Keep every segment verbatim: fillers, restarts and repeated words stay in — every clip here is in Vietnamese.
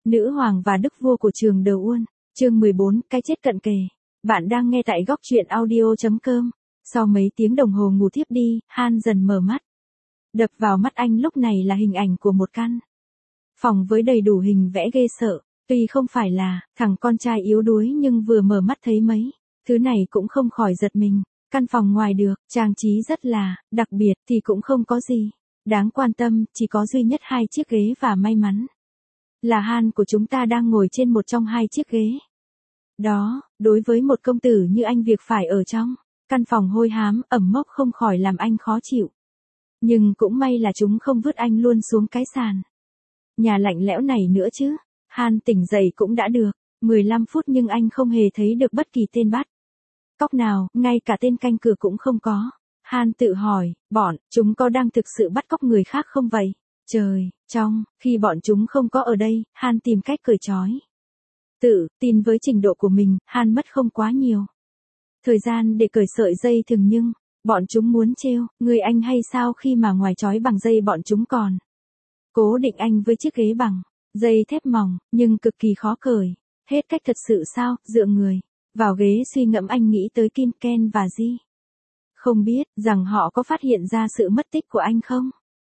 Nữ hoàng và đức vua của trường Đờ Uôn, chương mười bốn, cái chết cận kề. Bạn đang nghe tại góc truyện audio chấm com. Sau mấy tiếng đồng hồ ngủ thiếp đi, Han dần mở mắt. Đập vào mắt anh lúc này là hình ảnh của một căn phòng với đầy đủ hình vẽ ghê sợ. Tuy không phải là thằng con trai yếu đuối nhưng vừa mở mắt thấy mấy thứ này cũng không khỏi giật mình. Căn phòng ngoài được trang trí rất là đặc biệt thì cũng không có gì đáng quan tâm, chỉ có duy nhất hai chiếc ghế và may mắn là Han của chúng ta đang ngồi trên một trong hai chiếc ghế. Đó, đối với một công tử như anh, việc phải ở trong căn phòng hôi hám, ẩm mốc không khỏi làm anh khó chịu. Nhưng cũng may là chúng không vứt anh luôn xuống cái sàn nhà lạnh lẽo này nữa chứ. Han tỉnh dậy cũng đã được mười lăm phút nhưng anh không hề thấy được bất kỳ tên bắt cóc nào, ngay cả tên canh cửa cũng không có. Han tự hỏi, bọn chúng có đang thực sự bắt cóc người khác không vậy? Trời, trong khi bọn chúng không có ở đây, Han tìm cách cởi trói. Tự tin với trình độ của mình, Han mất không quá nhiều thời gian để cởi sợi dây thừng, nhưng bọn chúng muốn trêu người anh hay sao khi mà ngoài trói bằng dây bọn chúng còn cố định anh với chiếc ghế bằng dây thép mỏng, nhưng cực kỳ khó cởi. Hết cách thật sự sao? Dựa người vào ghế suy ngẫm, anh nghĩ tới Kim Ken và Ji. Không biết rằng họ có phát hiện ra sự mất tích của anh không?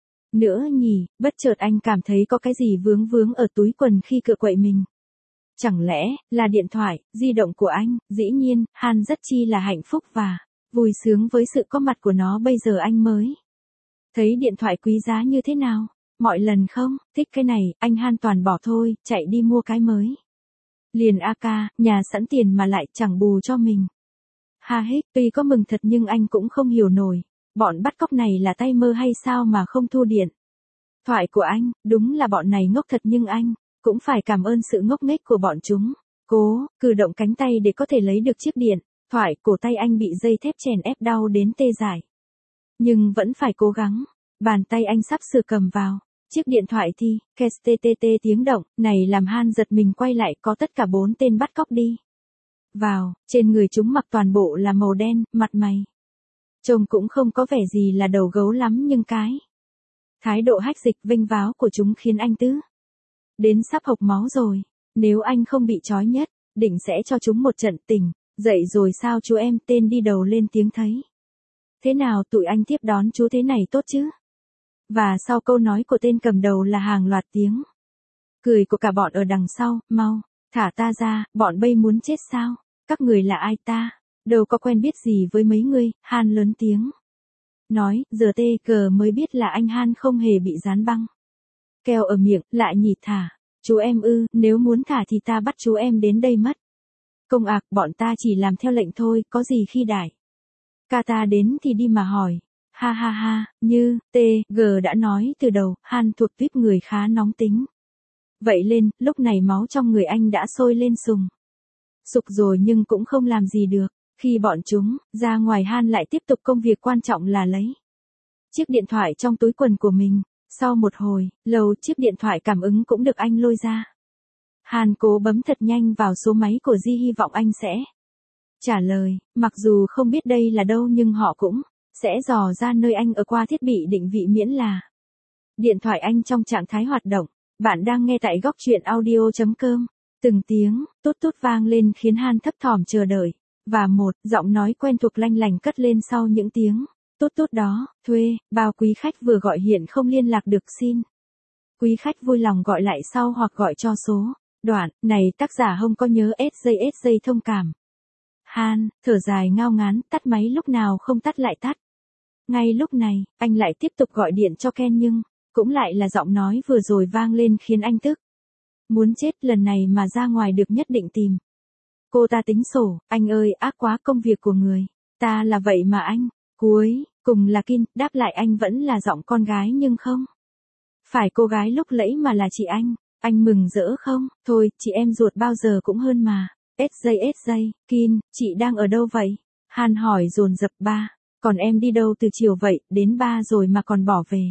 Nữa nhỉ, bất chợt anh cảm thấy có cái gì vướng vướng ở túi quần khi cựa quậy mình. Chẳng lẽ là điện thoại di động của anh? Dĩ nhiên, Han rất chi là hạnh phúc và vui sướng với sự có mặt của nó. Bây giờ anh mới thấy điện thoại quý giá như thế nào. Mọi lần không thích cái này, anh Han toàn bỏ thôi, chạy đi mua cái mới. Liền a ca, nhà sẵn tiền mà lại chẳng bù cho mình. Ha hết, tuy có mừng thật nhưng anh cũng không hiểu nổi. Bọn bắt cóc này là tay mơ hay sao mà không thu điện thoại của anh? Đúng là bọn này ngốc thật, nhưng anh cũng phải cảm ơn sự ngốc nghếch của bọn chúng. Cố cử động cánh tay để có thể lấy được chiếc điện thoại, cổ tay anh bị dây thép chèn ép đau đến tê dại. Nhưng vẫn phải cố gắng. Bàn tay anh sắp sửa cầm vào chiếc điện thoại thì ksttt tiếng động này làm Han giật mình quay lại. Có tất cả bốn tên bắt cóc đi vào, trên người chúng mặc toàn bộ là màu đen, mặt mày trông cũng không có vẻ gì là đầu gấu lắm, nhưng cái thái độ hách dịch vênh váo của chúng khiến anh tứ đến sắp hộc máu rồi. Nếu anh không bị trói nhất định sẽ cho chúng một trận tỉnh dậy rồi sao chú em? Tên đi đầu lên tiếng. Thấy thế nào tụi anh tiếp đón chú thế này tốt chứ? Và sau câu nói của tên cầm đầu là hàng loạt tiếng cười của cả bọn ở đằng sau. Mau thả ta ra, bọn bây muốn chết sao? Các người là ai? Ta đâu có quen biết gì với mấy người. Han lớn tiếng nói, giờ tê cờ mới biết là anh Han không hề bị dán băng keo ở miệng. Lại nhỉ, thả chú em ư? Nếu muốn thả thì ta bắt chú em đến đây mất công ạc. Bọn ta chỉ làm theo lệnh thôi, có gì khi đại ca ta đến thì đi mà hỏi. Ha ha ha, như tê giê đã nói từ đầu, Han thuộc tuýp người khá nóng tính. Vậy lên, lúc này máu trong người anh đã sôi lên sùng sục rồi, nhưng cũng không làm gì được. Khi bọn chúng ra ngoài, Han lại tiếp tục công việc quan trọng là lấy chiếc điện thoại trong túi quần của mình. Sau một hồi lâu, chiếc điện thoại cảm ứng cũng được anh lôi ra. Han cố bấm thật nhanh vào số máy của Ji, hy vọng anh sẽ trả lời. Mặc dù không biết đây là đâu nhưng họ cũng sẽ dò ra nơi anh ở qua thiết bị định vị, miễn là điện thoại anh trong trạng thái hoạt động. Bạn đang nghe tại góc truyện audio chấm com. Từng tiếng tút tút vang lên khiến Han thấp thỏm chờ đợi. Và một giọng nói quen thuộc lanh lành cất lên sau những tiếng tút tút đó. Thuê, bao quý khách vừa gọi hiện không liên lạc được, xin quý khách vui lòng gọi lại sau hoặc gọi cho số. Đoạn này tác giả không có nhớ ét gi ét gi thông cảm. Han thở dài ngao ngán, tắt máy lúc nào không tắt lại tắt. Ngay lúc này, anh lại tiếp tục gọi điện cho Ken, nhưng cũng lại là giọng nói vừa rồi vang lên khiến anh tức muốn chết. Lần này mà ra ngoài được nhất định tìm cô ta tính sổ. Anh ơi, ác quá, công việc của người ta là vậy mà anh. Cuối cùng là Kim đáp lại anh, vẫn là giọng con gái nhưng không phải cô gái lúc nãy mà là chị anh. Anh mừng rỡ không? Thôi, chị em ruột bao giờ cũng hơn mà. ét gi ét gi, Kim, chị đang ở đâu vậy? Han hỏi dồn dập. Ba, còn em đi đâu từ chiều vậy? Đến ba rồi mà còn bỏ về.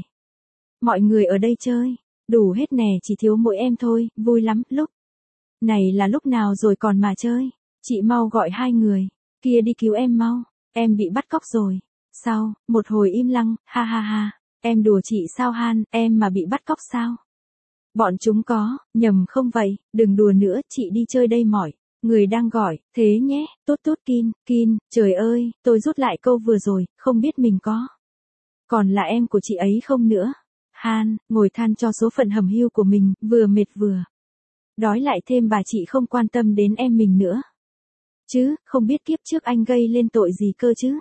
Mọi người ở đây chơi đủ hết nè, chỉ thiếu mỗi em thôi. Vui lắm. Lúc này là lúc nào rồi còn mà chơi? Chị mau gọi hai người kia đi cứu em mau. Em bị bắt cóc rồi. Sau một hồi im lặng, ha ha ha, em đùa chị sao Han? Em mà bị bắt cóc sao? Bọn chúng có, nhầm không vậy, đừng đùa nữa, chị đi chơi đây mỏi. Người đang gọi, thế nhé, tốt tốt Kin, Kin, trời ơi, tôi rút lại câu vừa rồi, không biết mình có. Còn là em của chị ấy không nữa. Han, ngồi than cho số phận hầm hưu của mình, vừa mệt vừa. Đói lại thêm bà chị không quan tâm đến em mình nữa. Chứ, không biết kiếp trước anh gây lên tội gì cơ chứ.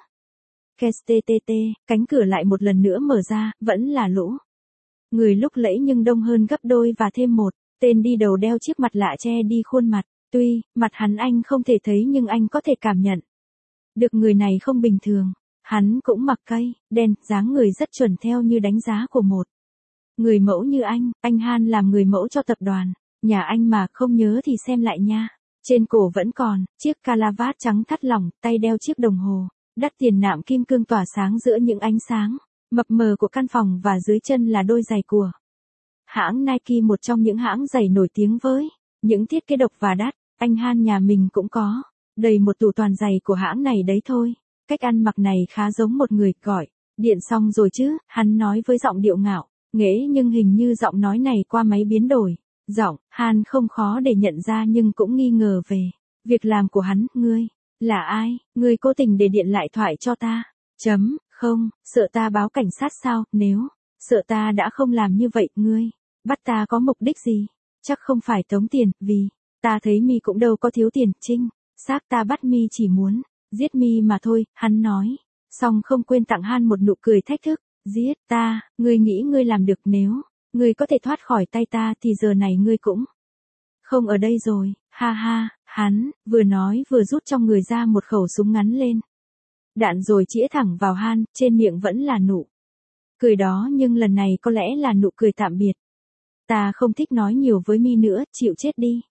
Ksttt, cánh cửa lại một lần nữa mở ra, vẫn là Lũ. Người lúc lẫy nhưng đông hơn gấp đôi và thêm một, tên đi đầu đeo chiếc mặt lạ che đi khuôn mặt. Tuy, mặt hắn anh không thể thấy nhưng anh có thể cảm nhận. Được người này không bình thường. Hắn cũng mặc cây, đen, dáng người rất chuẩn theo như đánh giá của một người mẫu như anh. Anh Han làm người mẫu cho tập đoàn. Nhà anh mà không nhớ thì xem lại nha. Trên cổ vẫn còn, chiếc calavat trắng thắt lỏng, tay đeo chiếc đồng hồ. Đắt tiền nạm kim cương tỏa sáng giữa những ánh sáng mập mờ của căn phòng và dưới chân là đôi giày của hãng Nike, một trong những hãng giày nổi tiếng với những thiết kế độc và đắt. Anh Han nhà mình cũng có đầy một tủ toàn giày của hãng này đấy thôi. Cách ăn mặc này khá giống một người gọi điện xong rồi chứ, hắn nói với giọng điệu ngạo nghễ, nhưng hình như giọng nói này qua máy biến đổi giọng. Han không khó để nhận ra nhưng cũng nghi ngờ về việc làm của hắn. Ngươi là ai? Ngươi cố tình để điện lại thoại cho ta? Chấm, không, sợ ta báo cảnh sát sao? Nếu sợ ta đã không làm như vậy, ngươi bắt ta có mục đích gì? Chắc không phải tống tiền, vì ta thấy mi cũng đâu có thiếu tiền. Trinh xác ta bắt mi chỉ muốn giết mi mà thôi, hắn nói. Xong không quên tặng Han một nụ cười thách thức. Giết ta, ngươi nghĩ ngươi làm được? Nếu ngươi có thể thoát khỏi tay ta thì giờ này ngươi cũng không ở đây rồi. Ha ha, hắn vừa nói vừa rút trong người ra một khẩu súng ngắn lên đạn rồi chĩa thẳng vào Han, trên miệng vẫn là nụ cười đó nhưng lần này có lẽ là nụ cười tạm biệt. Ta không thích nói nhiều với mi nữa, chịu chết đi.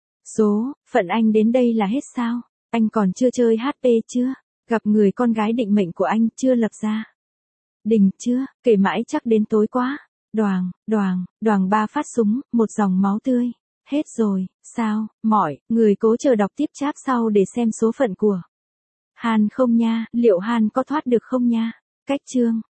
Số phận anh đến đây là hết sao? Anh còn chưa chơi hát pê chưa? Gặp người con gái định mệnh của anh chưa lập gia đình chưa? Kể mãi chắc đến tối quá. Đoàng, đoàng, đoàng ba phát súng, một dòng máu tươi. Hết rồi, sao? Mọi người cố chờ đọc tiếp chap sau để xem số phận của Han không nha, liệu Han có thoát được không nha? Cách chương